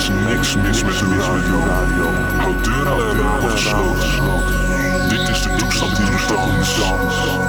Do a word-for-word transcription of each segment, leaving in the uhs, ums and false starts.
is niks mis met de radio. Houd deuren en ramen gesloten. Dit is de toestand in de dans.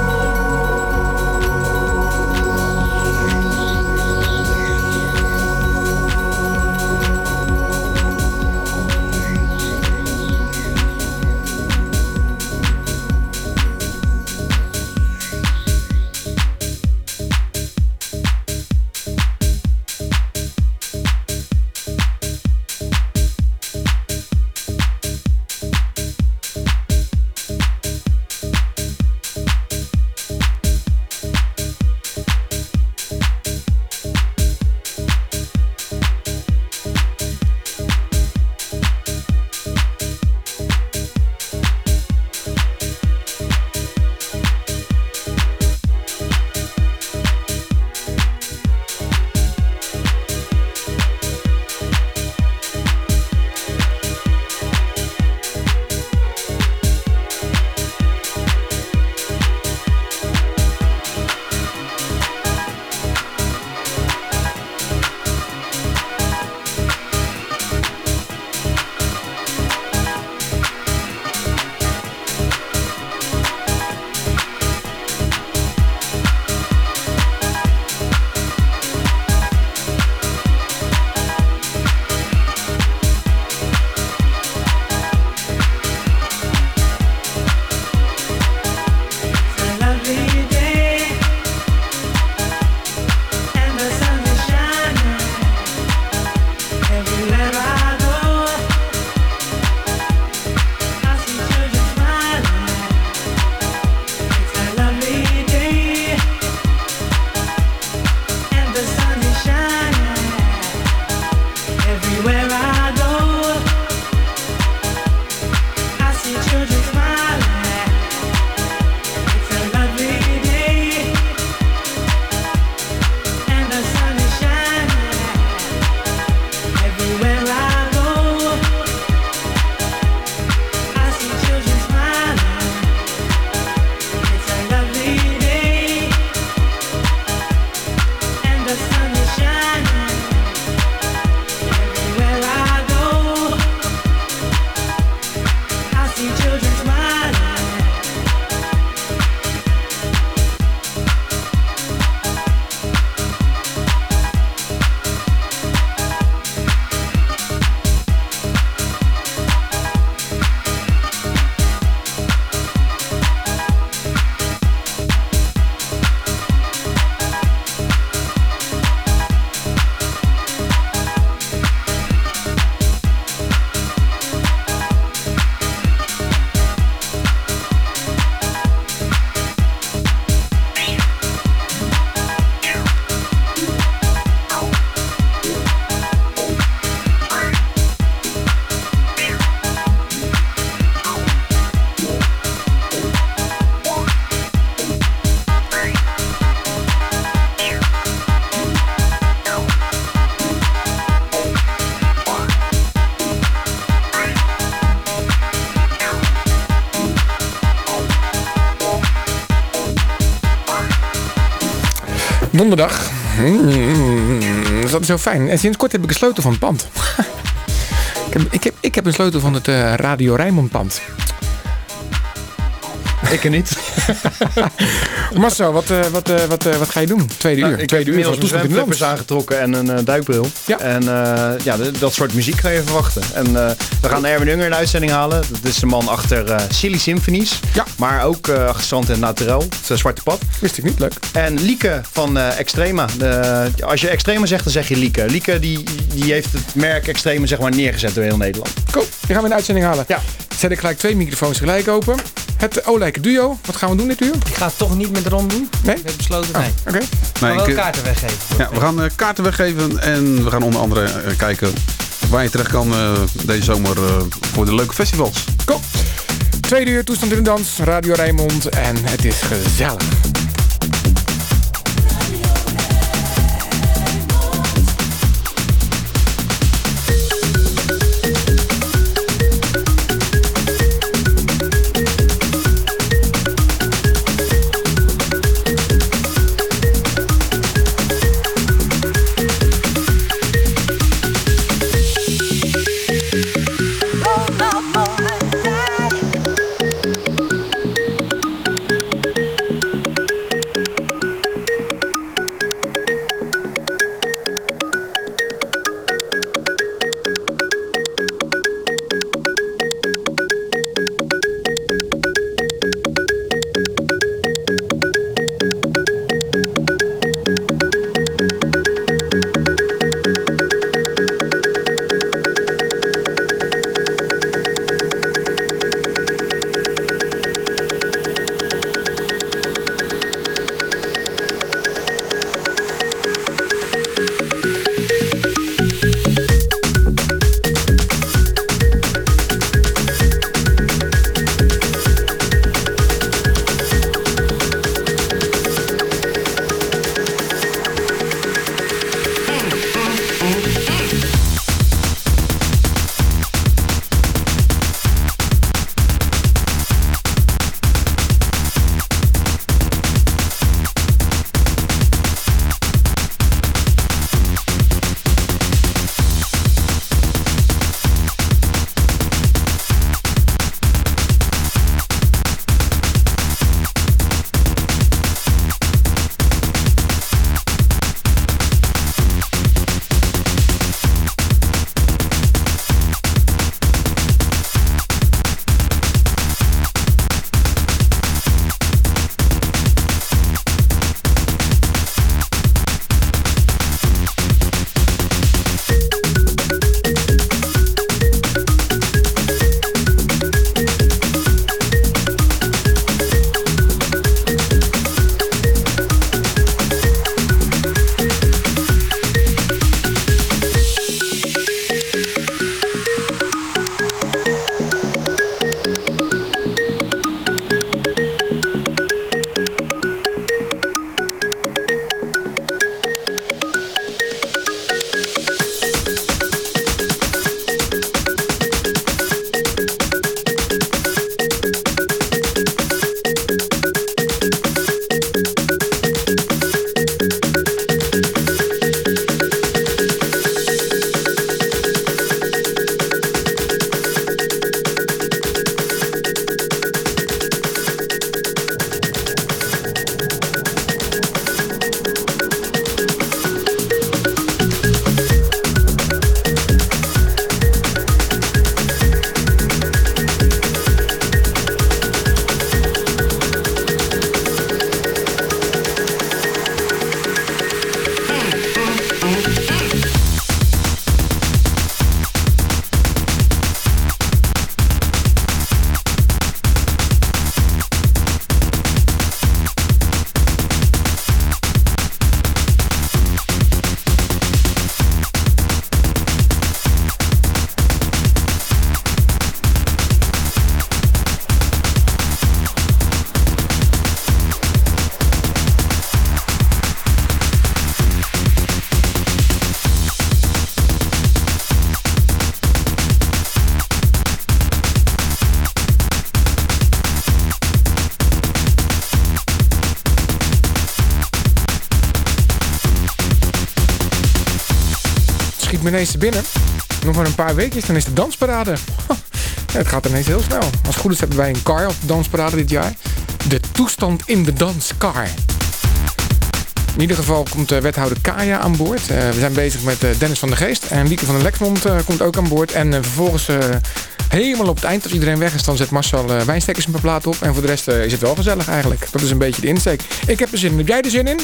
Donderdag. Mm, dat is zo fijn. En sinds kort heb ik een sleutel van het pand. ik, heb, ik, heb, ik heb een sleutel van het uh, Radio Rijnmond pand. Ik er niet. Marcel, wat, uh, wat, uh, wat, uh, wat ga je doen? Tweede nou, uur. Ik Tweede heb uur inmiddels mijn zwemflippers aangetrokken en een uh, duikbril. Ja. En uh, ja, de, dat soort muziek ga je verwachten. En uh, we gaan Erwin Unger in de uitzending halen. Dat is de man achter uh, Silly Symphonies. Ja. Maar ook uh, gestrand in Naturel. Het Zwarte Pad. Wist ik niet, leuk. En Lieke van uh, Extrema. De, als je Extrema zegt, dan zeg je Lieke. Lieke die, die heeft het merk Extrema zeg maar neergezet door heel Nederland. Cool, die gaan we in de uitzending halen. Ja. Zet ik gelijk twee microfoons tegelijk open. Het Olijke duo. Wat gaan we doen dit uur? Ik ga het toch niet met Ron doen. Nee? Ik heb besloten, nee. Oh, Oké. Okay. We gaan wel kaarten weggeven. Ja, we gaan uh, kaarten weggeven en we gaan onder andere uh, kijken waar je terecht kan uh, deze zomer uh, voor de leuke festivals. Cool. Tweede uur, toestand in de dans, Radio Rijnmond en het is gezellig. me ineens te binnen. Nog maar een paar weekjes, dan is de dansparade. Ja, het gaat ineens heel snel. Als het goed is hebben wij een car op de dansparade dit jaar. De toestand in de danskar. In ieder geval komt uh, wethouder Kaya aan boord. Uh, we zijn bezig met uh, Dennis van der Geest. En Lieke van der Lexmond uh, komt ook aan boord. En uh, vervolgens uh, helemaal op het eind, als iedereen weg is, dan zet Marcel uh, wijnstekers een paar platen op. En voor de rest uh, is het wel gezellig eigenlijk. Dat is een beetje de insteek. Ik heb er zin in. Heb jij er zin in?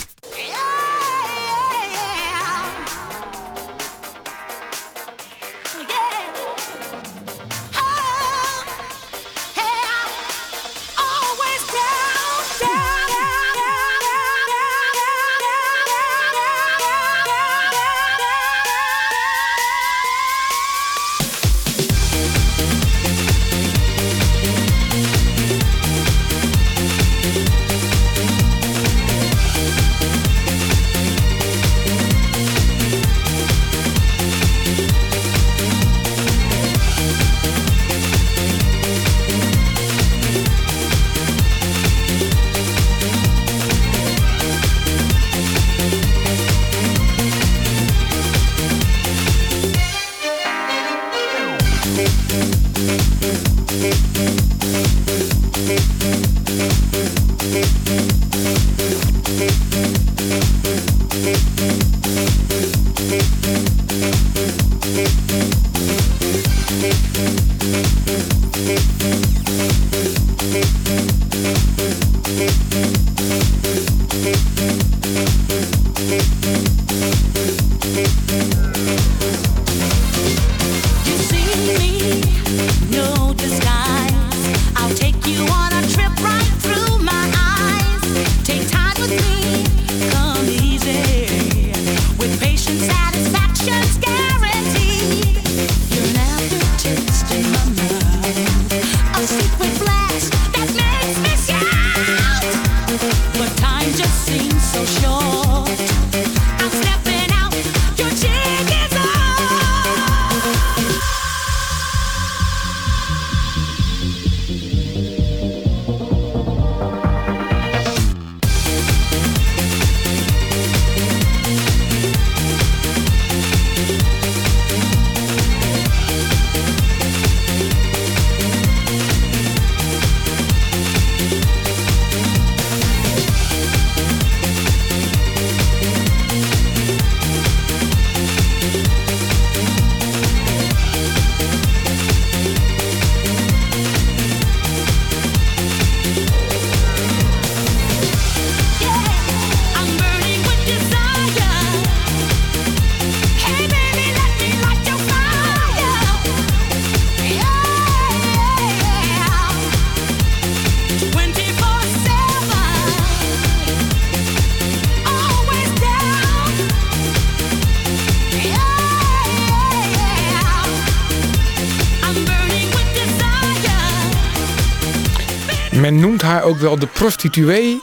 Men noemt haar ook wel de prostituee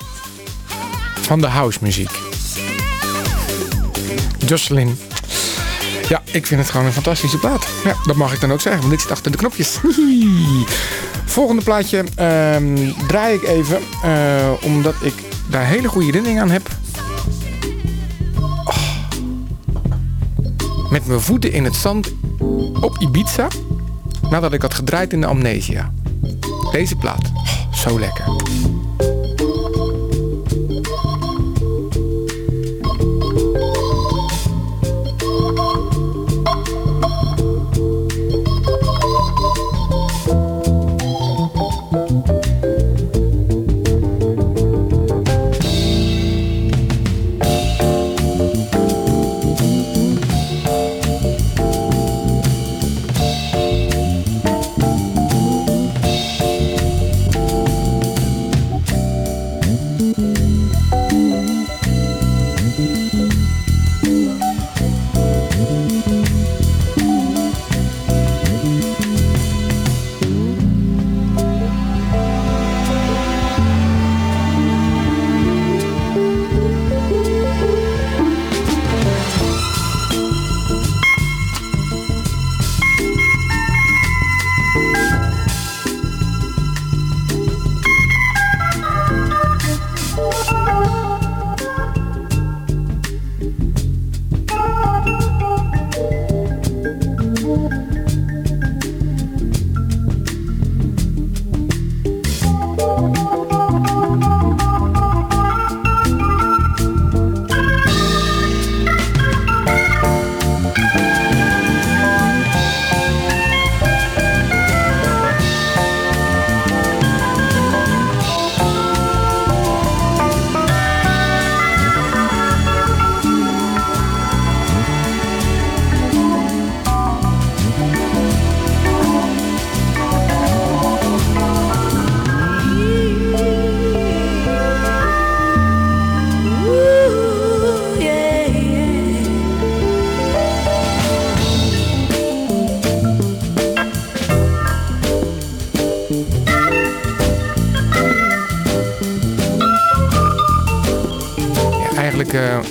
van de housemuziek. Jocelyn. Ja, ik vind het gewoon een fantastische plaat. Ja, dat mag ik dan ook zeggen, want ik zit achter de knopjes. Volgende plaatje um, draai ik even, uh, omdat ik daar hele goede herinneringen aan heb. Oh. Met mijn voeten in het zand op Ibiza, nadat ik had gedraaid in de Amnesia. Deze plaat, oh, zo lekker.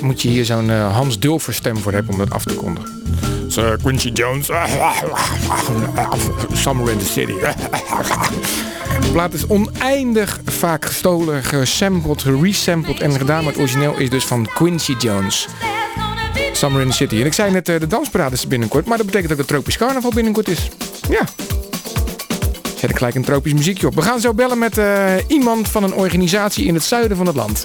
moet je hier zo'n uh, Hans Dulfer stem voor hebben om dat af te kondigen. Sir Quincy Jones. Summer in the City. De plaat is oneindig vaak gestolen, gesampled, geresampled en gedaan. Maar het origineel is dus van Quincy Jones. Summer in the City. En ik zei net, uh, de dansparade is binnenkort. Maar dat betekent ook dat Tropisch Carnaval binnenkort is. Ja. Zet ik gelijk een tropisch muziekje op. We gaan zo bellen met uh, iemand van een organisatie in het zuiden van het land.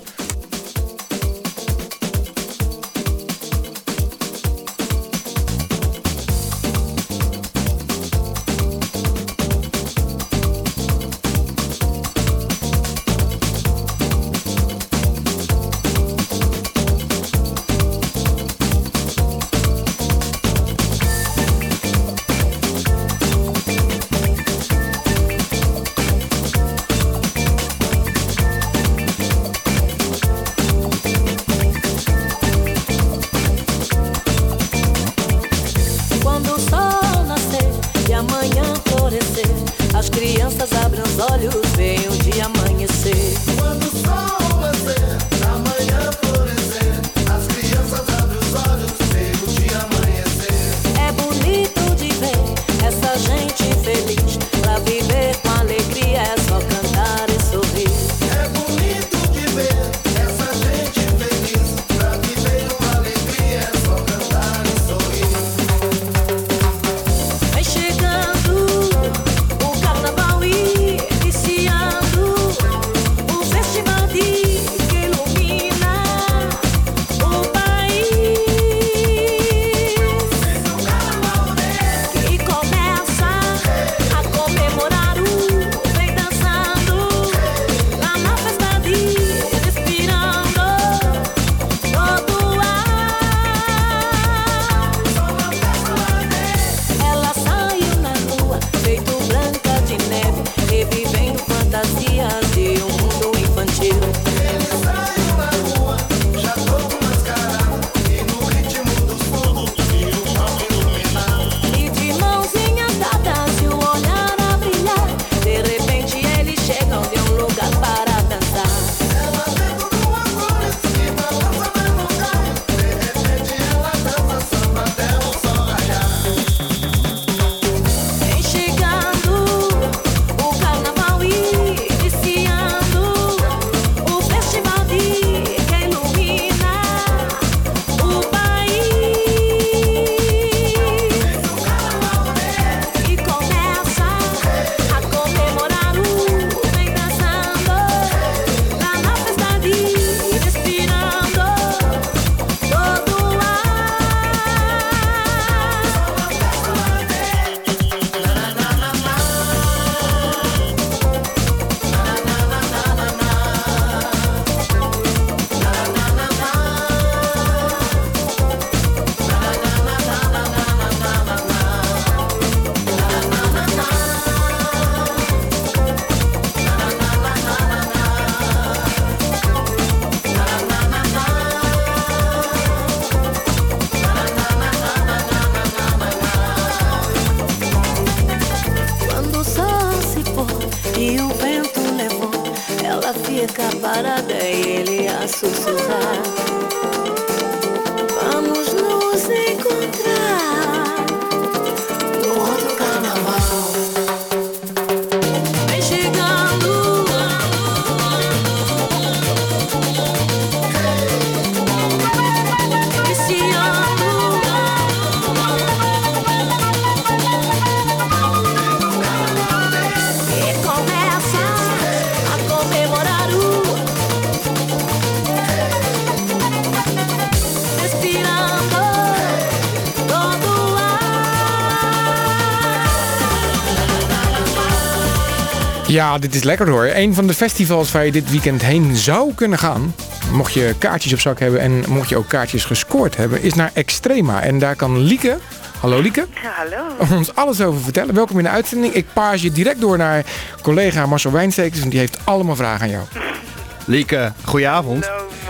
Ja, dit is lekker hoor. Een van de festivals waar je dit weekend heen zou kunnen gaan, mocht je kaartjes op zak hebben en mocht je ook kaartjes gescoord hebben, is naar Extrema. En daar kan Lieke, hallo Lieke, ja, hallo, ons alles over vertellen. Welkom in de uitzending. Ik paas je direct door naar collega Marcel Wijnstekers, want die heeft allemaal vragen aan jou. Lieke, goedenavond. Hallo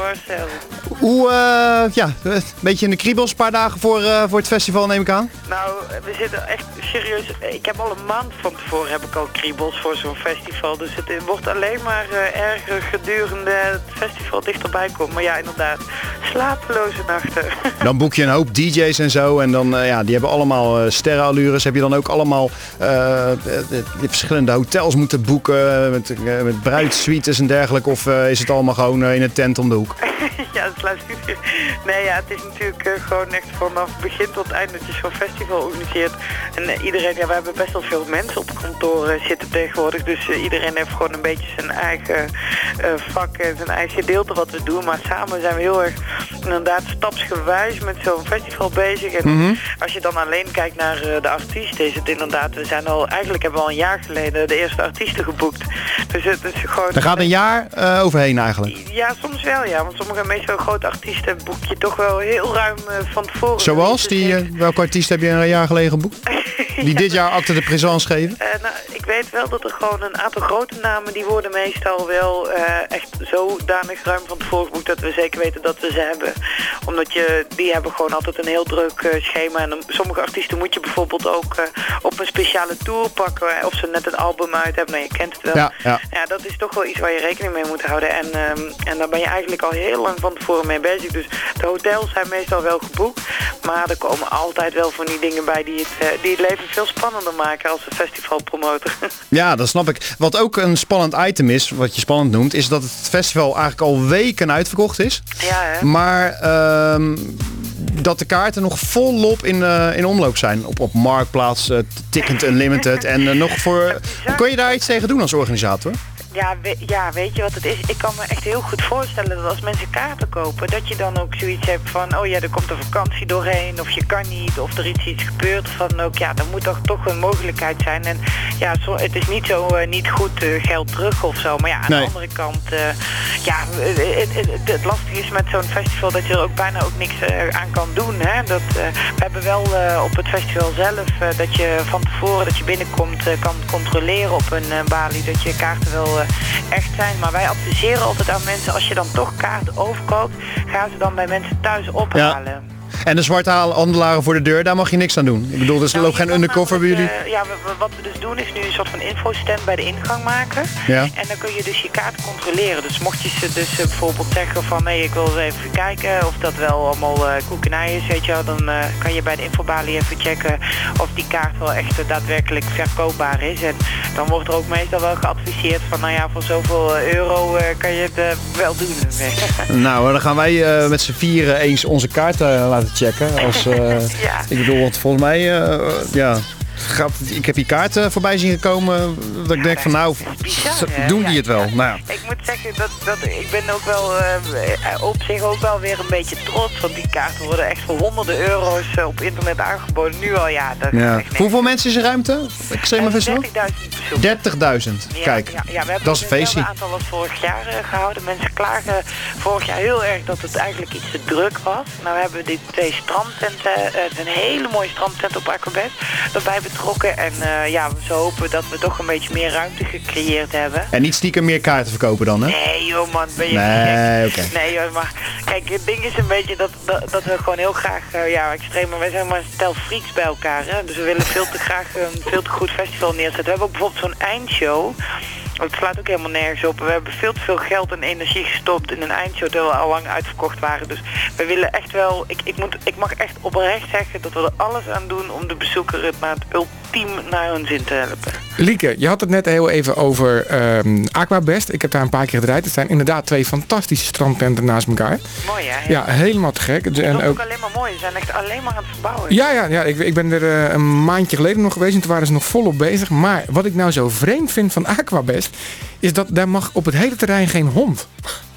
Marcel. Hoe, uh, ja, een beetje in de kriebels, een paar dagen voor, uh, voor het festival neem ik aan. Nou, we zitten echt serieus. Ik heb al een maand van tevoren heb ik al kriebels voor zo'n festival. Dus het wordt alleen maar uh, erger gedurende het festival dichterbij komt. Maar ja, inderdaad, slapeloze nachten. Dan boek je een hoop D J's en zo. En dan, uh, ja, die hebben allemaal uh, sterrenallures. Heb je dan ook allemaal uh, de, de, de verschillende hotels moeten boeken met, uh, met bruidssuites en dergelijke? Of uh, is het allemaal gewoon uh, in een tent om de hoek? Ja, het sluit niet. Nee, ja, het is natuurlijk uh, gewoon echt vanaf begin tot eind dat je zo'n festival organiseert. En uh, iedereen, ja, we hebben best wel veel mensen op kantoor uh, zitten tegenwoordig. Dus uh, iedereen heeft gewoon een beetje zijn eigen uh, vak en zijn eigen gedeelte wat we doen. Maar samen zijn we heel erg inderdaad stapsgewijs met zo'n festival bezig. En mm-hmm. als je dan alleen kijkt naar uh, de artiesten, is het inderdaad, we zijn al, eigenlijk hebben we al een jaar geleden de eerste artiesten geboekt. Dus het is gewoon... Er gaat een jaar uh, overheen eigenlijk. Ja, soms wel, ja. Want sommige meestal grote artiesten boek je toch wel heel ruim uh, van tevoren. Zoals? Die, uh, welke artiest heb je een jaar geleden geboekt? Die dit jaar acte de présence geven? Uh, nou, ik weet wel dat er gewoon een aantal grote namen, die worden meestal wel uh, echt zodanig ruim van tevoren geboekt dat we zeker weten dat we ze hebben. Omdat je, die hebben gewoon altijd een heel druk uh, schema. En um, sommige artiesten moet je bijvoorbeeld ook uh, op een speciale tour pakken. Of ze net een album uit hebben. Nou, je kent het wel. Ja, ja. ja, dat is toch wel iets waar je rekening mee moet houden. En, um, en daar ben je eigenlijk al heel lang van tevoren mee bezig. Dus de hotels zijn meestal wel geboekt. Maar er komen altijd wel van die dingen bij die het, uh, die het leven veel spannender maken als een festivalpromotor. Ja, dat snap ik. Wat ook een spannend item is, wat je spannend noemt, is dat het festival eigenlijk al weken uitverkocht is. Ja, hè? Maar uh, dat de kaarten nog volop in, uh, in omloop zijn. Op, op Marktplaats, uh, Ticket Unlimited. En uh, nog voor... Kun je daar iets tegen doen als organisator? Ja, we, ja, weet je wat het is? Ik kan me echt heel goed voorstellen dat als mensen kaarten kopen, dat je dan ook zoiets hebt van, oh ja, er komt een vakantie doorheen, of je kan niet, of er iets, iets gebeurt. Van ook, ja, er moet toch, toch een mogelijkheid zijn. En ja, zo, het is niet zo uh, niet goed uh, geld terug of zo. Maar ja, aan nee. de andere kant, uh, ja, het, het, het, het lastige is met zo'n festival dat je er ook bijna ook niks uh, aan kan doen. Hè? Dat, uh, we hebben wel uh, op het festival zelf uh, dat je van tevoren dat je binnenkomt uh, kan controleren op een uh, balie, dat je kaarten wel uh, echt zijn. Maar wij adviseren altijd aan mensen, als je dan toch kaarten overkoopt, gaan ze dan bij mensen thuis ophalen. Ja. En de zwarte handelaren voor de deur, daar mag je niks aan doen. Ik bedoel, er nou, loopt geen undercover bij jullie? Uh, ja, we, we, wat we dus doen is nu een soort van infostand bij de ingang maken. Ja. En dan kun je dus je kaart controleren. Dus mocht je ze dus uh, bijvoorbeeld zeggen van, nee, ik wil eens even kijken of dat wel allemaal uh, koekenij is, weet je wel. Dan uh, kan je bij de infobalie even checken of die kaart wel echt uh, daadwerkelijk verkoopbaar is. En dan wordt er ook meestal wel geadviseerd van, nou ja, voor zoveel euro uh, kan je het uh, wel doen. Nou, dan gaan wij uh, met z'n vieren eens onze kaart uh, laten checken. Als, uh, ja. Ik bedoel, want volgens mij, uh, ja, gaat, ik heb die kaarten voorbij zien gekomen. Dat ik ja, denk van, nou, bizar, doen ja, die het wel? Ja. Nou, ja. Ik moet zeggen, dat, dat, ik ben ook wel uh, op zich ook wel weer een beetje trots. Want die kaarten worden echt voor honderden euro's uh, op internet aangeboden. Nu al, ja. Dat ja. echt Hoeveel mensen is er ruimte? Uh, dertigduizend bezoekers. dertigduizend, ja, kijk. Ja, ja, we hebben dat is een feestje. een aantal als vorig jaar uh, gehouden. Mensen klagen vorig jaar heel erg dat het eigenlijk iets te druk was. Nou, we hebben die twee strandtenten, uh, een hele mooie strandtent op Aquabed, erbij betrokken. En uh, ja, we hopen dat we toch een beetje meer ruimte gecreëerd hebben. En niet stiekem meer kaarten verkopen dan, hè? Nee joh man, ben je nee, gek? Okay. Nee joh, maar kijk, het ding is een beetje dat, dat, dat we gewoon heel graag, uh, ja, extreem, maar wij zijn maar een stel freaks bij elkaar, hè? Dus we willen veel te graag een veel te goed festival neerzetten. We hebben ook bijvoorbeeld zo'n eindshow. Het slaat ook helemaal nergens op. We hebben veel te veel geld en energie gestopt in een eindshow terwijl we al lang uitverkocht waren. Dus we willen echt wel, ik, ik, moet, ik mag echt oprecht zeggen dat we er alles aan doen om de bezoeker het naar het ultiem naar hun zin te helpen. Lieke, je had het net heel even over um, Aquabest. Ik heb daar een paar keer gedraaid. Het zijn inderdaad twee fantastische strandtenten naast elkaar. Mooi hè? Ja, helemaal te gek. Het is ook, ook alleen maar mooi. Ze zijn echt alleen maar aan het verbouwen. Ja, ja, ja ik, ik ben er uh, een maandje geleden nog geweest en toen waren ze nog volop bezig. Maar wat ik nou zo vreemd vind van Aquabest is dat daar mag op het hele terrein geen hond.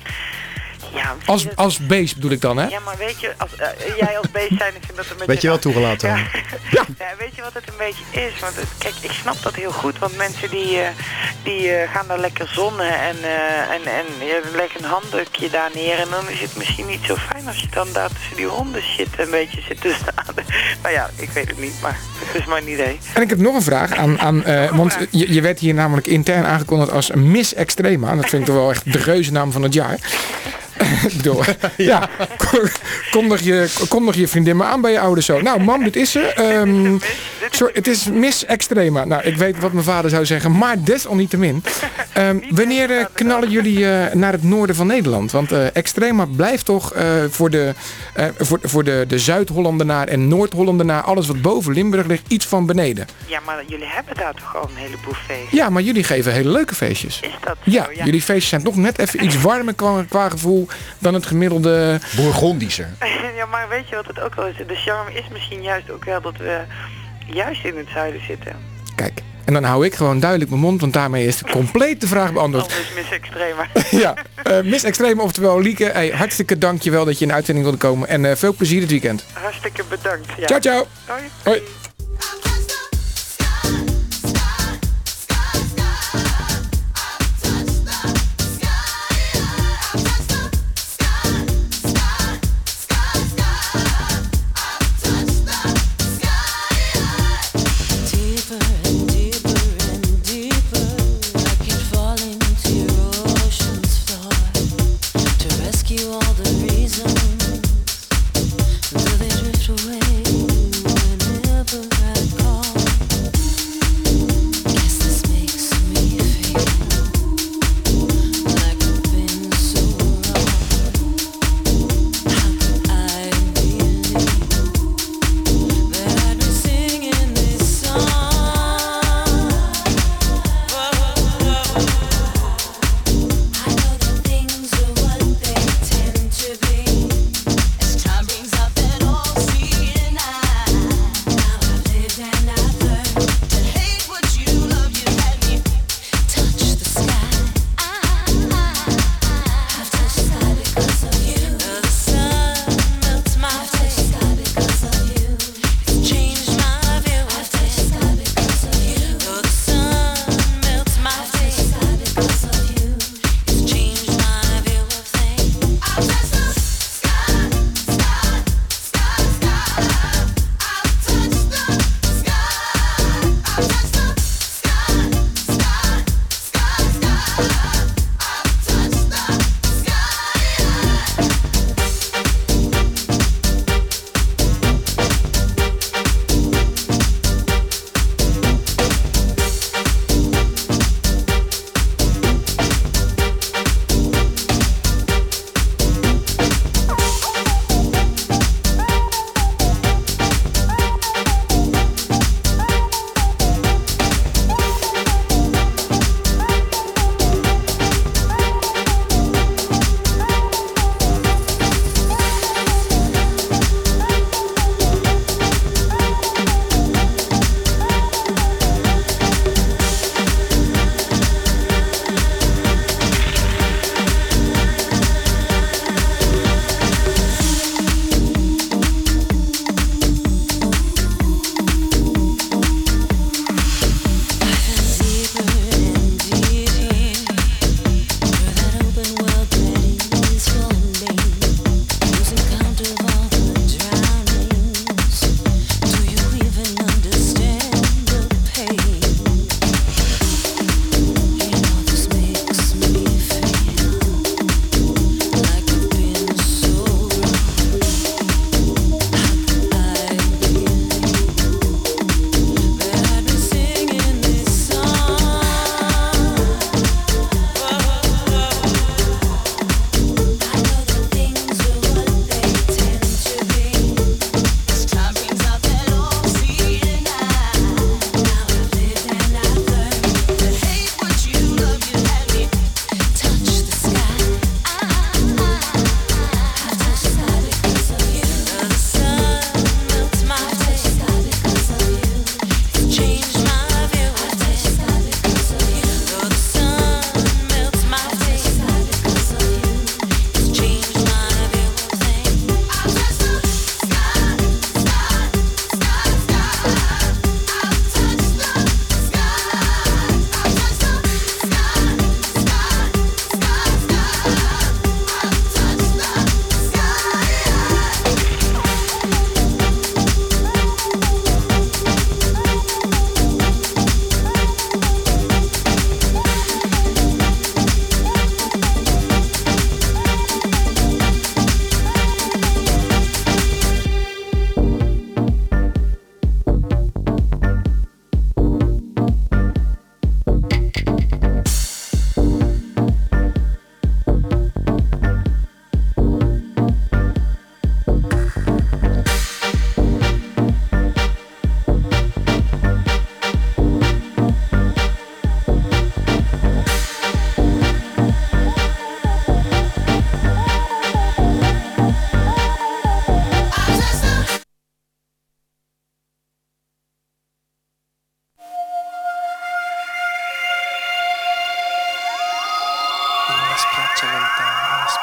Ja, als, als beest bedoel ik dan, hè? Ja, maar weet je, als, uh, jij als beest zijn, ik vind dat een beetje... Weet je wel toegelaten? Ja. Ja. Ja, weet je wat het een beetje is? Want het, kijk, ik snap dat heel goed, want mensen die, uh, die uh, gaan daar lekker zonnen en, uh, en, en je legt een handdoekje daar neer en dan is het misschien niet zo fijn als je dan daar tussen die honden zit, een beetje zit te staan. Nou ja, ik weet het niet, maar het is maar een idee. En ik heb nog een vraag aan, aan uh, want je, je werd hier namelijk intern aangekondigd als Miss Extrema. Dat vind ik toch wel echt de reuzennaam van het jaar. Ik bedoel, ja. Kondig je, kondig je vriendin maar aan bij je ouders zo. Nou, mam, dit is ze. Um, sorry, het is Miss Extrema. Nou, ik weet wat mijn vader zou zeggen, maar desalniettemin. Um, wanneer uh, knallen jullie uh, naar het noorden van Nederland? Want uh, Extrema blijft toch uh, voor de, uh, voor, voor de, de Zuid-Hollandenaar en Noord-Hollandenaar, alles wat boven Limburg ligt, iets van beneden. Ja, maar jullie hebben daar toch al een heleboel feestjes? Ja, maar jullie geven hele leuke feestjes. Is dat zo? Ja, Ja, jullie feestjes zijn toch net even iets warmer qua, qua gevoel dan het gemiddelde. Bourgondischer. ja, maar weet je wat het ook wel is? De charme is misschien juist ook wel dat we juist in het zuiden zitten. Kijk, en dan hou ik gewoon duidelijk mijn mond, want daarmee is de complete vraag beantwoord. Anders Miss Extrema. ja, uh, Miss Extreme, oftewel Lieke, hey, hartstikke dankjewel dat je in de uitzending wilde komen. En uh, veel plezier dit weekend. Hartstikke bedankt. Ja. Ciao, ciao. Hoi. Hoi. Away whenever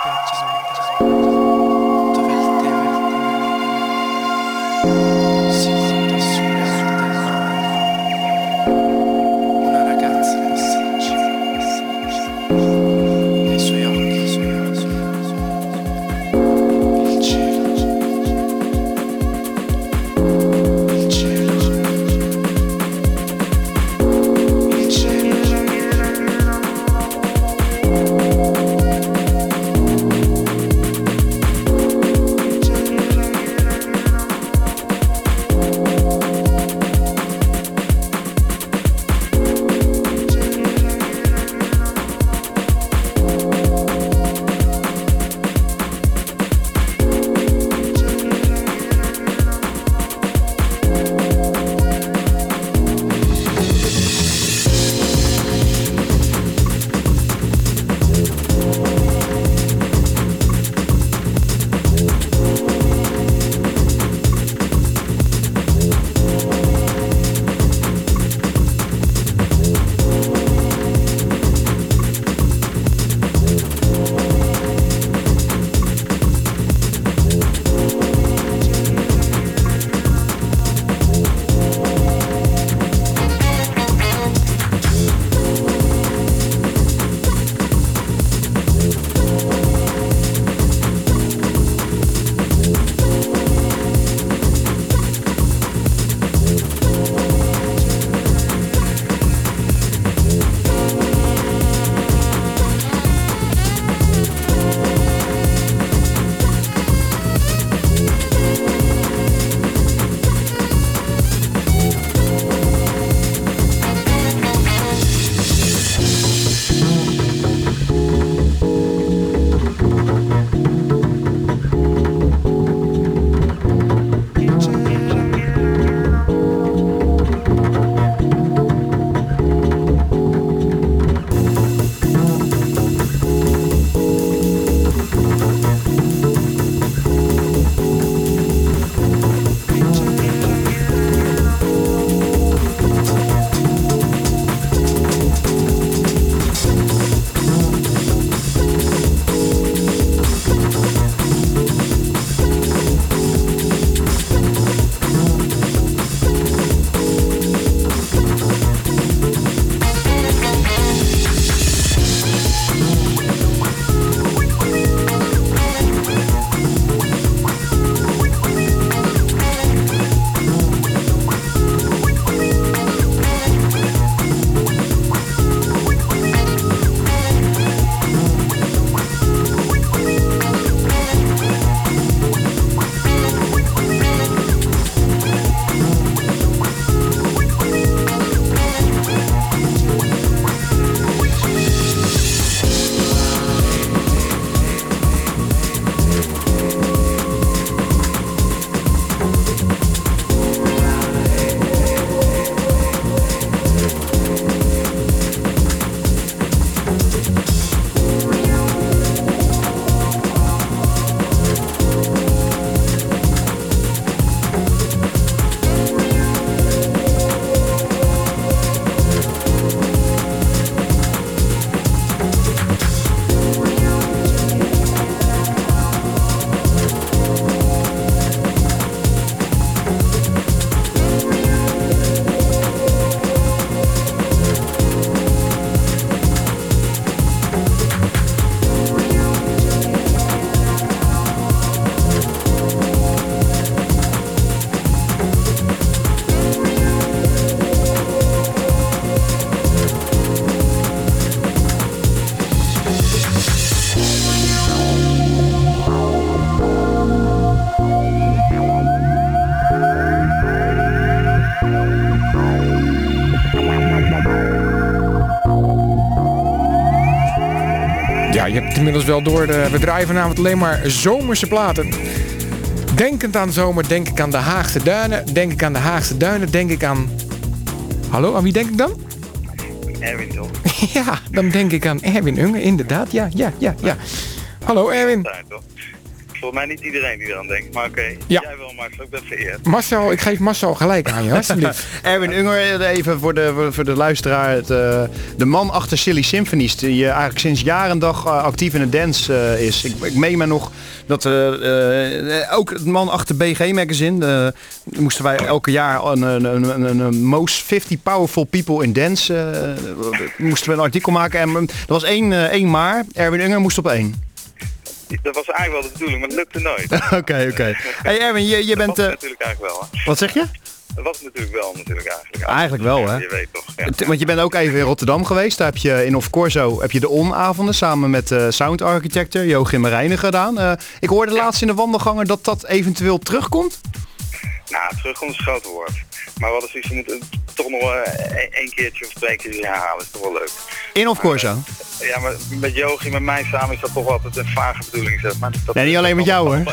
Ja, je hebt het inmiddels wel door. De, we draaien vanavond alleen maar zomerse platen. Denkend aan zomer, denk ik aan de Haagse Duinen. Denk ik aan de Haagse Duinen, denk ik aan... Hallo, aan wie denk ik dan? Erwin toch? Ja, dan denk ik aan Erwin Unge, inderdaad. Ja, ja, ja, ja. Hallo Erwin. Volgens mij niet iedereen die eraan denkt, maar oké. Okay. Ja. Jij wel, Marcel, ik ben vereerd. Marcel, ik geef Marcel gelijk aan je, alsjeblieft. Erwin Unger, even voor de, voor de luisteraar. Het, uh, de man achter Silly Symphonies, die uh, eigenlijk sinds jaar en dag uh, actief in de dance uh, is. Ik, ik meen me nog dat uh, uh, ook het man achter B G Magazine, uh, moesten wij elke jaar een, een, een, een, een most fifty powerful people in dance, uh, moesten we een artikel maken. En er was één, uh, één maar, Erwin Unger moest op één. Dat was eigenlijk wel de bedoeling, maar het lukte nooit. Oké, oké. Okay, okay. Hey Erwin, je, je bent... Dat was uh, natuurlijk eigenlijk wel, hè? Wat zeg je? Dat was natuurlijk wel, natuurlijk eigenlijk. Eigenlijk wel, hè? Je weet toch. Ja. Want je bent ook even in Rotterdam geweest. Daar heb je in Of Corso heb je de On-avonden samen met uh, Sound Architector Joachim Marijnen gedaan. Uh, ik hoorde ja. laatst in de wandelganger dat dat eventueel terugkomt. Nou, terugkomt is een groot woord. Maar wat is iets, we moeten toch nog uh, één keertje of twee keer herhalen. Is toch wel leuk. In Of Corso? Uh, ja, maar met Joachim en mij samen is dat toch altijd een vage bedoeling, zeg maar. Dat, nee, niet alleen met jou, hoor.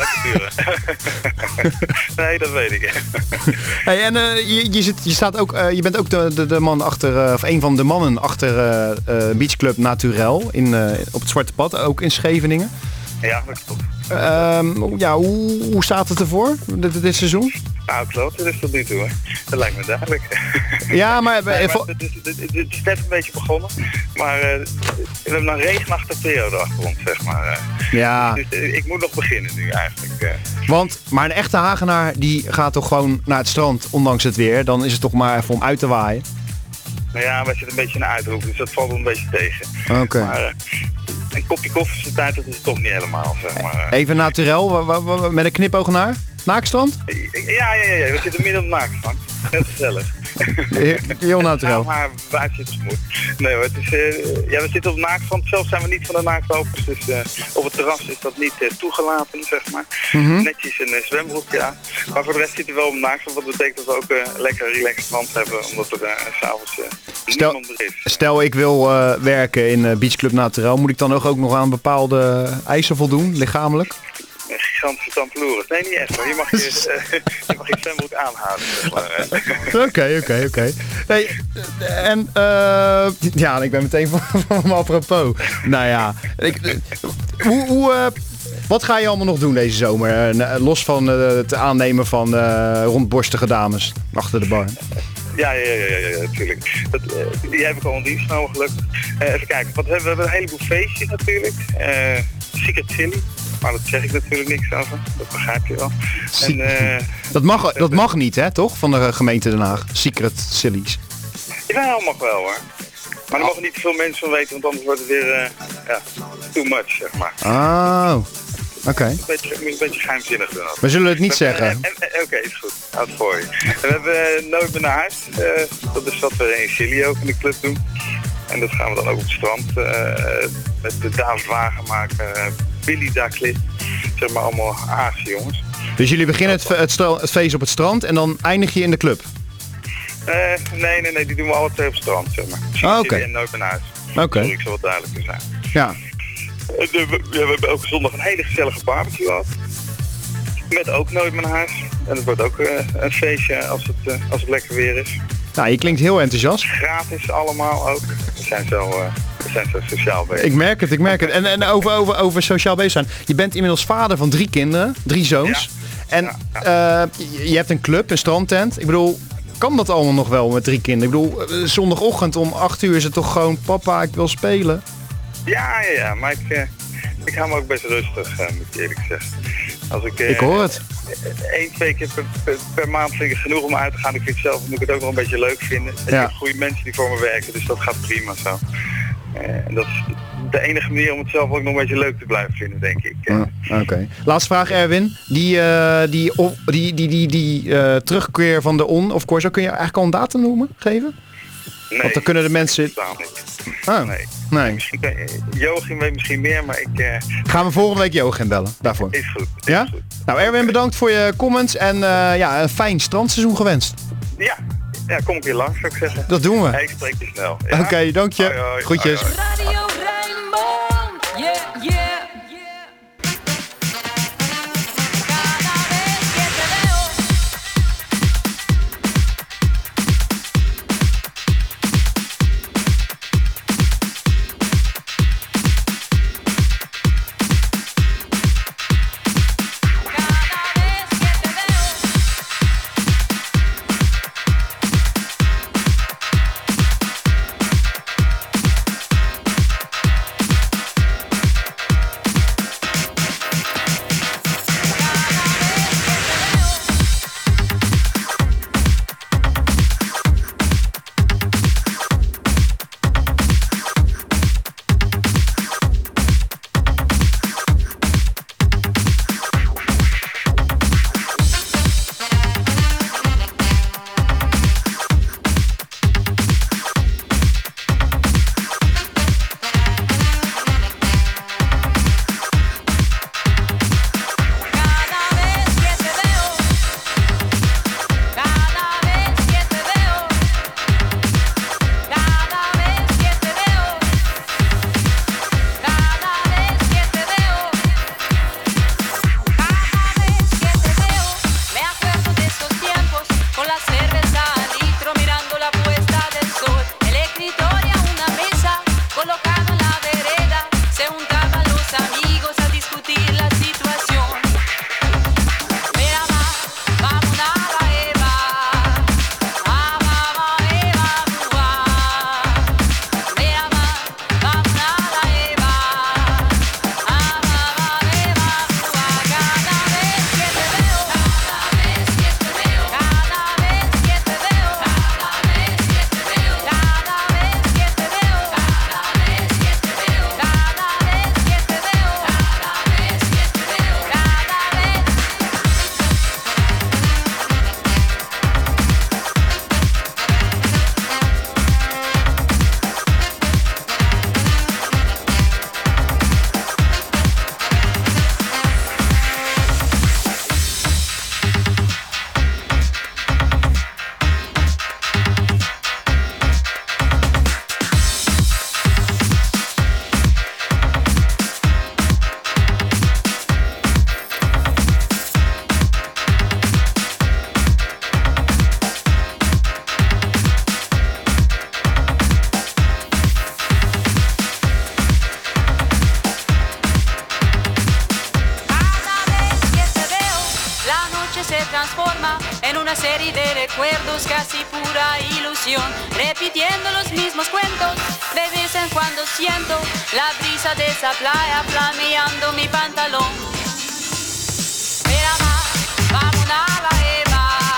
Nee, dat weet ik. Hey, en uh, je, je, zit, je, staat ook, uh, je bent ook de, de, de man achter, uh, of een van de mannen achter uh, uh, Beach Club Naturel in, uh, op het Zwarte Pad, ook in Scheveningen. Ja, dat klopt. Um, ja, hoe, hoe staat het ervoor, dit, dit seizoen? Nou, klopt, dat is tot nu toe, hè. Dat lijkt me duidelijk. Ja, maar... Nee, maar het, is, het, het, het is net een beetje begonnen, maar uh, we hebben een regenachtige periode achter ons, zeg maar. Uh. Ja. Dus uh, ik moet nog beginnen nu eigenlijk. Uh. Want, maar een echte Hagenaar die gaat toch gewoon naar het strand, ondanks het weer. Dan is het toch maar even om uit te waaien. Nou ja, wij zitten een beetje in de uitroep, dus dat valt wel een beetje tegen. Oké. Okay. Maar uh, een kopje koffie is de tijd, dat is het toch niet helemaal, zeg maar. Uh. Even naturel, w- w- w- met een knipoog naar? Naakstrand? Ja, ja, ja, ja, we zitten midden op de naakstrand. Heel gezellig. Heel naturel. Ja, maar wij zitten smoed. Nee hoor, het is, uh, ja, we zitten op de naakstrand. Zelf zijn we niet van de naaklopers, dus uh, op het terras is dat niet uh, toegelaten, zeg maar. Mm-hmm. Netjes een uh, zwembroek, ja. Maar voor de rest zitten we wel op de naakstrand, wat betekent dat we ook een uh, lekker relaxed strand hebben, omdat er uh, s'avonds uh, stel, niemand er is. Stel ik wil uh, werken in uh, Beach Club Naturel, moet ik dan ook, ook nog aan bepaalde eisen voldoen, lichamelijk? Een gigantische tampeloeren. Nee, niet echt, maar je mag je, uh, je, mag je zwembroek aanhouden, zeg maar. Oké, oké, oké. En, uh, ja, ik ben meteen van, van me apropos. Nou ja, ik, uh, hoe, hoe, uh, wat ga je allemaal nog doen deze zomer? Uh, los van uh, het aannemen van uh, rondborstige dames achter de bar. Ja, ja, ja, ja, ja, natuurlijk. Dat, uh, die heb ik al in dienst genomen, gelukkig. Uh, even kijken, wat hebben we? We hebben een heleboel feestjes natuurlijk. Uh, Secret Chili. Maar dat zeg ik natuurlijk niks over. Dat begrijp je wel. En, uh, dat, mag, dat mag niet, hè, toch? Van de gemeente Den Haag. Secret Chili's. Ja, mag wel, hoor. Maar er mogen niet te veel mensen van weten, want anders wordt het weer uh, ja, too much, zeg maar. Oh, oké. Okay. Een beetje, een beetje geheimzinnig doen. We zullen het niet we, zeggen. Uh, Oké, okay, is goed. Houd het voor je. En we hebben uh, Nooit meer naar huis. Uh, dat is wat we in Chili ook in de club doen. En dat gaan we dan ook op het strand uh, met de David Wagenmaker, uh, Billy Daklit, zeg maar allemaal Haagse jongens. Dus jullie beginnen het, het, stel, het feest op het strand en dan eindig je in de club? Uh, nee, nee, nee, die doen we alle twee op het strand, zeg maar. Ah, oké. Okay. En Nooit meer naar huis. Oké. Okay. Sorry, ik zal wat duidelijker zijn. Ja. Uh, de, we, we hebben elke zondag een hele gezellige barbecue gehad. Met ook Nooit meer naar huis. En het wordt ook uh, een feestje als het, uh, als het lekker weer is. Nou, je klinkt heel enthousiast. Gratis allemaal ook. We zijn zo, uh, we zijn zo sociaal bezig. Ik merk het, ik merk het. En, en over, over, over sociaal bezig zijn. Je bent inmiddels vader van drie kinderen, drie zoons. Ja. En ja, ja. Uh, je hebt een club, een strandtent. Ik bedoel, kan dat allemaal nog wel met drie kinderen? Ik bedoel, uh, zondagochtend om acht uur is het toch gewoon, papa, ik wil spelen. Ja, ja, ja. Maar ik, uh, ik hou me ook best rustig, uh, moet ik eerlijk zeggen. Als ik, uh, ik hoor het. Eén, twee keer per, per, per maand vind ik genoeg om uit te gaan. Ik vind het zelf, moet ik het ook nog een beetje leuk vinden. En ja. Ik heb goede mensen die voor me werken, dus dat gaat prima zo. Uh, en dat is de enige manier om het zelf ook nog een beetje leuk te blijven vinden, denk ik. Uh. Ah, Oké. Okay. Laatste vraag, Erwin. Die, uh, die, of, die, die, die, die uh, terugkeer van de On, of course, kun je eigenlijk al een datum noemen, geven? Nee, want dan kunnen de mensen... Oh, nee. nee. Misschien, Joachim weet misschien meer, maar ik... Uh... Gaan we volgende week Joachim bellen, daarvoor. Is goed. Is ja? goed. Nou, Erwin, bedankt voor je comments en uh, ja, een fijn strandseizoen gewenst. Ja, ja, kom ik weer langs, zou ik zeggen. Dat doen we. Hey, ik spreek je snel. Ja? Oké, okay, dank je. Hoi, hoi. Groetjes. Hoi, hoi. Radio Rijnmond, yeah, yeah. recuerdos, casi pura ilusión, repitiendo los mismos cuentos. De vez en cuando siento la brisa de esa playa flameando mi pantalón. Mira más, vamos a la Eva.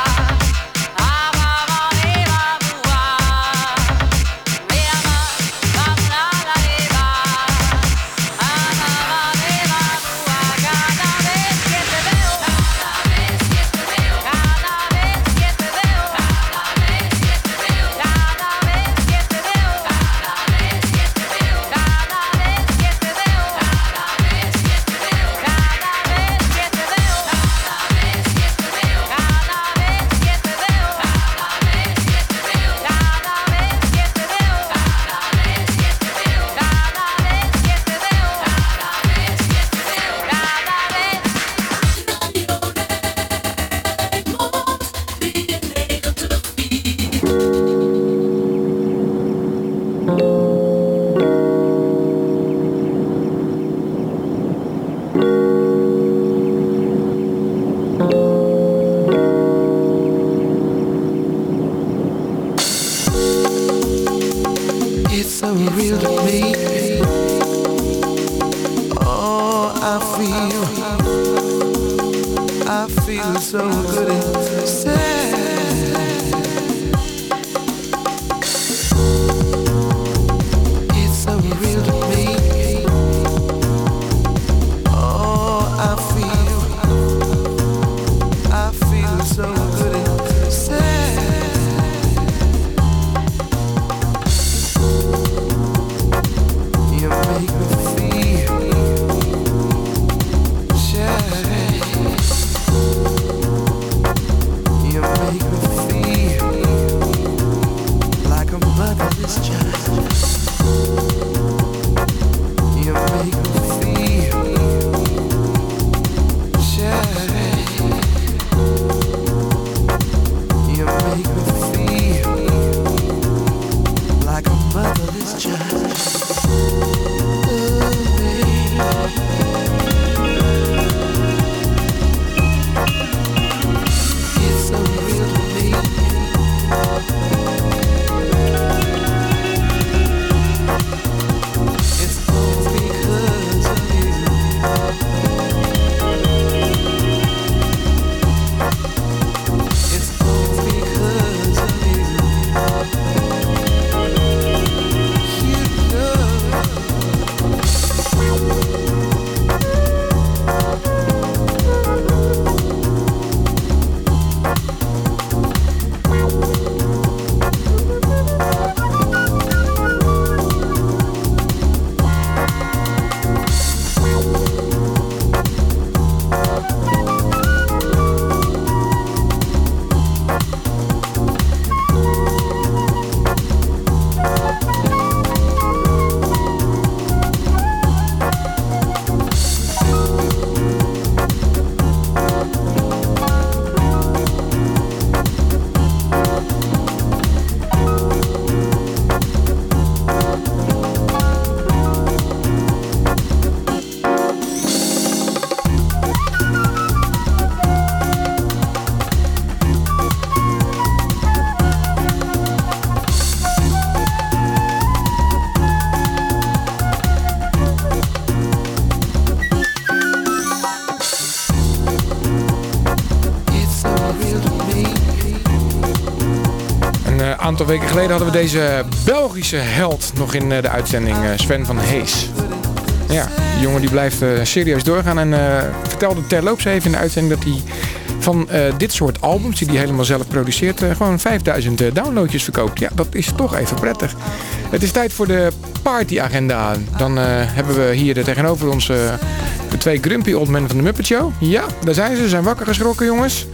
Een aantal weken geleden hadden we deze Belgische held nog in de uitzending, Sven van Hees. Ja, die jongen die blijft uh, serieus doorgaan en uh, vertelde terloops even in de uitzending dat hij van uh, dit soort albums, die hij helemaal zelf produceert, uh, gewoon vijfduizend uh, downloadjes verkoopt. Ja, dat is toch even prettig. Het is tijd voor de partyagenda. Dan uh, hebben we hier uh, tegenover ons uh, de twee grumpy old men van de Muppet Show. Ja, daar zijn ze. Ze zijn wakker geschrokken, jongens.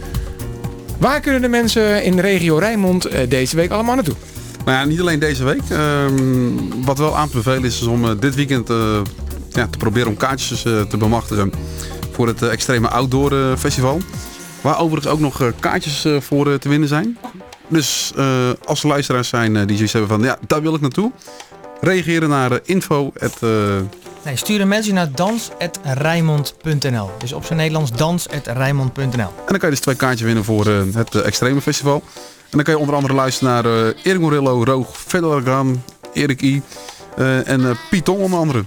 Waar kunnen de mensen in de regio Rijnmond uh, deze week allemaal naartoe? Nou ja, niet alleen deze week. Um, wat wel aan te bevelen is, is om uh, dit weekend uh, ja, te proberen om kaartjes uh, te bemachtigen voor het uh, Extreme Outdoor uh, Festival. Waar overigens ook nog uh, kaartjes uh, voor uh, te winnen zijn. Dus uh, als er luisteraars zijn uh, die zoiets hebben van, ja, daar wil ik naartoe. Reageren naar uh, info at Nee, stuur een mailtje naar dans at rijnmond punt n l. Dus op zijn Nederlands dans at rijnmond punt n l. En dan kan je dus twee kaartjes winnen voor uh, het uh, Extreme Festival. En dan kan je onder andere luisteren naar uh, Erik Morillo, Roog, Fedorgan, Erik I. Uh, en uh, Python onder andere.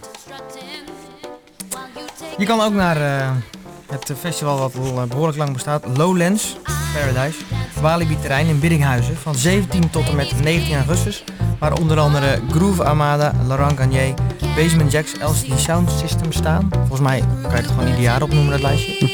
Je kan ook naar uh, het festival wat al uh, behoorlijk lang bestaat. Lowlands Paradise. Walibi terrein in Biddinghuizen. Van zeventien tot en met negentien augustus. Waar onder andere Groove Armada, Laurent Garnier, Basement Jacks, L C D Sound System staan. Volgens mij kan je het gewoon ieder jaar opnoemen, dat lijstje.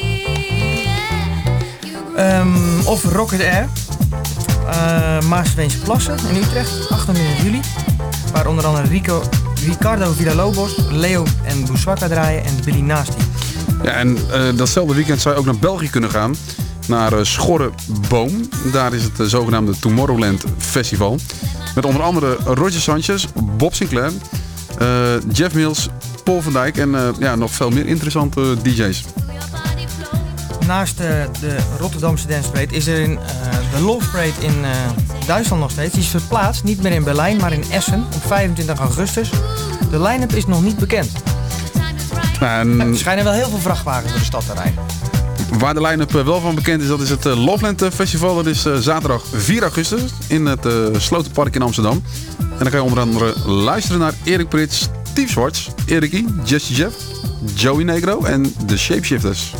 um, of Rocket Air. Uh, Maasveense Plassen in Utrecht, achtentwintig juli. Waar onder andere Rico, Ricardo Villalobos, Leo en Bousswaka draaien en Billy Nasty. Ja, en uh, datzelfde weekend zou je ook naar België kunnen gaan. Naar uh, Schorreboom. Daar is het uh, zogenaamde Tomorrowland Festival. Met onder andere Roger Sanchez, Bob Sinclair, uh, Jeff Mills, Paul van Dijk en uh, ja, nog veel meer interessante D J's. Naast uh, de Rotterdamse Dance Parade is er in, uh, de Love Parade in uh, Duitsland nog steeds. Die is verplaatst, niet meer in Berlijn, maar in Essen op vijfentwintig augustus. De line-up is nog niet bekend. En er schijnen wel heel veel vrachtwagens door de stad te rijden. Waar de line-up wel van bekend is, dat is het uh, Loveland Festival. Dat is uh, zaterdag vier augustus in het uh, Slotenpark in Amsterdam. En dan kan je onder andere luisteren naar Erik Prits, Steve Swartz, Erik I, Jesse Jeff, Joey Negro en de Shapeshifters.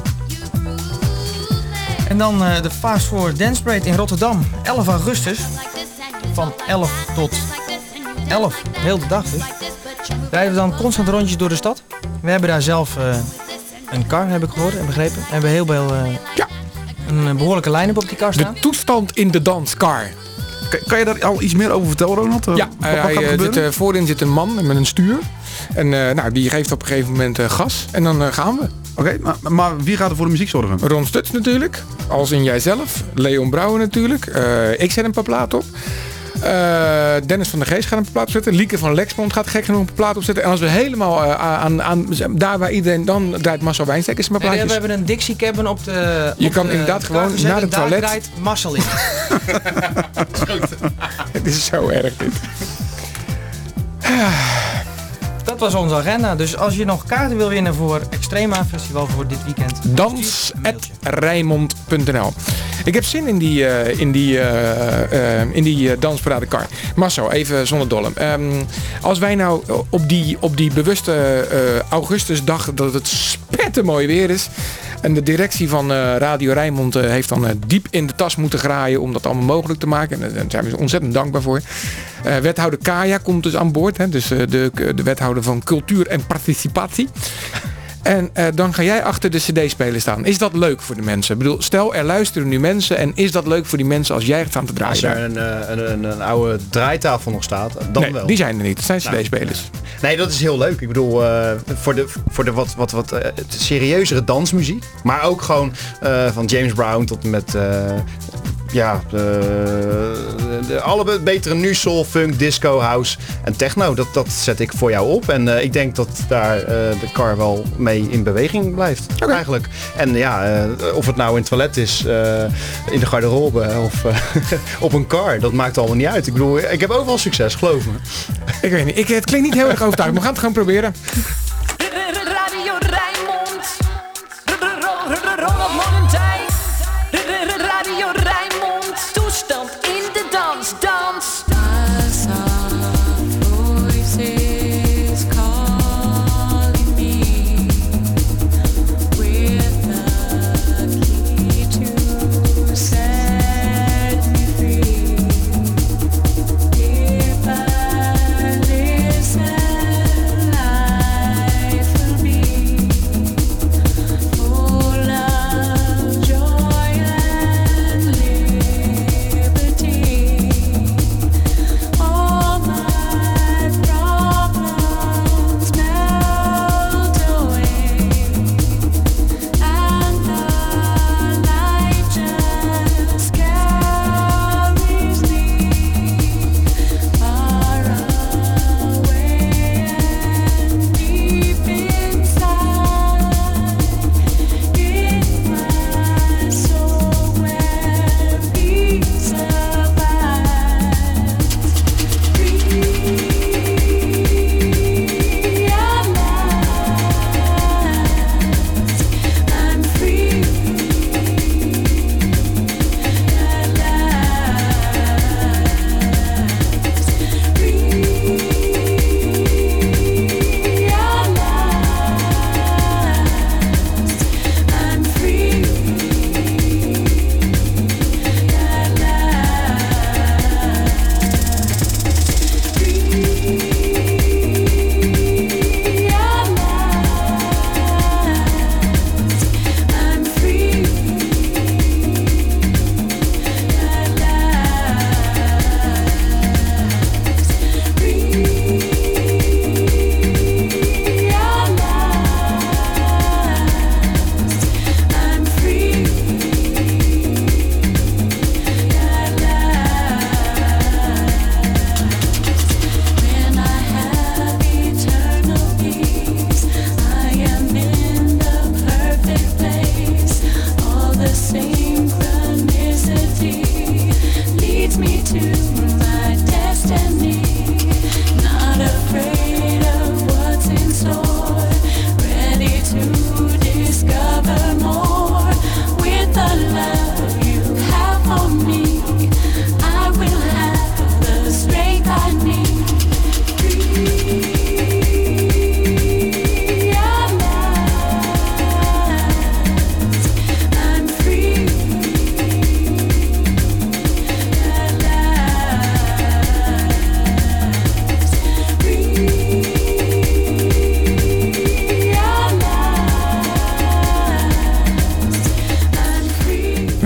En dan uh, de Fast Forward Dance Parade in Rotterdam, elf augustus. Van elf tot elf, heel de dag dus. Rijden we dan constant rondjes door de stad. We hebben daar zelf uh, een car, heb ik gehoord en begrepen. We hebben heel veel, uh, ja. een behoorlijke line-up op die car staan. De toestand in de danscar. Kan, kan je daar al iets meer over vertellen, Ronald? Ja, wat, uh, wat hij, uh, dit, uh, voorin zit een man met een stuur. En uh, nou, die geeft op een gegeven moment uh, gas. En dan uh, gaan we. Oké, okay, maar, maar wie gaat er voor de muziek zorgen? Ron Stuts natuurlijk. Als in jijzelf. Leon Brouwer natuurlijk. Uh, ik zet een paar plaat op. Uh, Dennis van der Geest gaat een plaat opzetten. Lieke van Lexmond gaat gek genoeg een plaat opzetten. En als we helemaal uh, aan, aan daar waar iedereen dan draait Marcel Wijnstek is een paar plaatjes. Nee, we hebben een Dixie cabin op de. Je op kan de inderdaad gewoon gezet, naar het daar toilet. draait Marcel in. Het is zo erg dit. Dat was onze agenda. Dus als je nog kaarten wil winnen voor Extrema Festival voor dit weekend. dans at rijnmond punt n l. Ik heb zin in die, uh, in die, uh, uh, in die uh, dansparade car. Marcel, even zonder dolle. Um, als wij nou op die, op die bewuste uh, augustusdag dat het spetter mooi weer is. En de directie van uh, Radio Rijnmond uh, heeft dan uh, diep in de tas moeten graaien om dat allemaal mogelijk te maken. En daar zijn we ontzettend dankbaar voor. Uh, wethouder Kaya komt dus aan boord. Hè, dus uh, de, de wethouder van cultuur en participatie. En uh, dan ga jij achter de cd-speler staan. Is dat leuk voor de mensen? Ik bedoel, stel, er luisteren nu mensen. En is dat leuk voor die mensen als jij gaat te draaien? Als er een, een, een, een oude draaitafel nog staat, dan nee, wel. Die zijn er niet. Het zijn nou, cd-spelers. Nee, dat is heel leuk. Ik bedoel, uh, voor de, voor de wat, wat, wat uh, serieuzere dansmuziek. Maar ook gewoon uh, van James Brown tot en met... Uh, ja, de, de alle betere nu soul, funk, disco, house en techno. Dat, dat zet ik voor jou op. En uh, ik denk dat daar uh, de car wel mee in beweging blijft. Okay. Eigenlijk. En ja, uh, of het nou in het toilet is, uh, in de garderobe of uh, op een car. Dat maakt allemaal niet uit. Ik bedoel, ik heb overal succes, geloof me. Ik weet niet. Ik, het klinkt niet heel erg overtuigend. We gaan het gewoon proberen. Radio Rijnmond. Ronald Mollentijn. Radio Rijnmond. Toestand in de dans, dans. If I listen,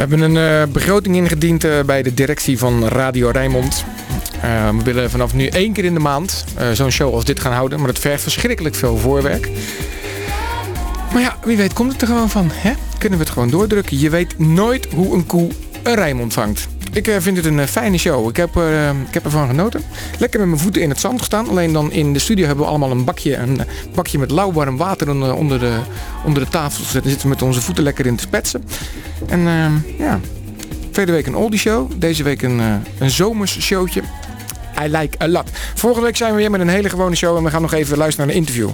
hebben een uh, begroting ingediend uh, bij de directie van Radio Rijnmond. Uh, we willen vanaf nu één keer in de maand uh, zo'n show als dit gaan houden. Maar dat vergt verschrikkelijk veel voorwerk. Maar ja, wie weet komt het er gewoon van. Hè? Kunnen we het gewoon doordrukken. Je weet nooit hoe een koe een rijm ontvangt. Ik uh, vind het een uh, fijne show. Ik heb, uh, ik heb ervan genoten. Lekker met mijn voeten in het zand gestaan. Alleen dan in de studio hebben we allemaal een bakje, een bakje met lauwwarm water onder, onder, de, onder de tafel gezet. Dan zitten we met onze voeten lekker in te spetsen. En uh, ja, tweede week een oldie show. Deze week een, uh, een zomers showtje. I like a lot. Volgende week zijn we weer met een hele gewone show. En we gaan nog even luisteren naar een interview.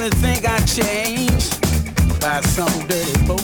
think I changed by some dirty boy.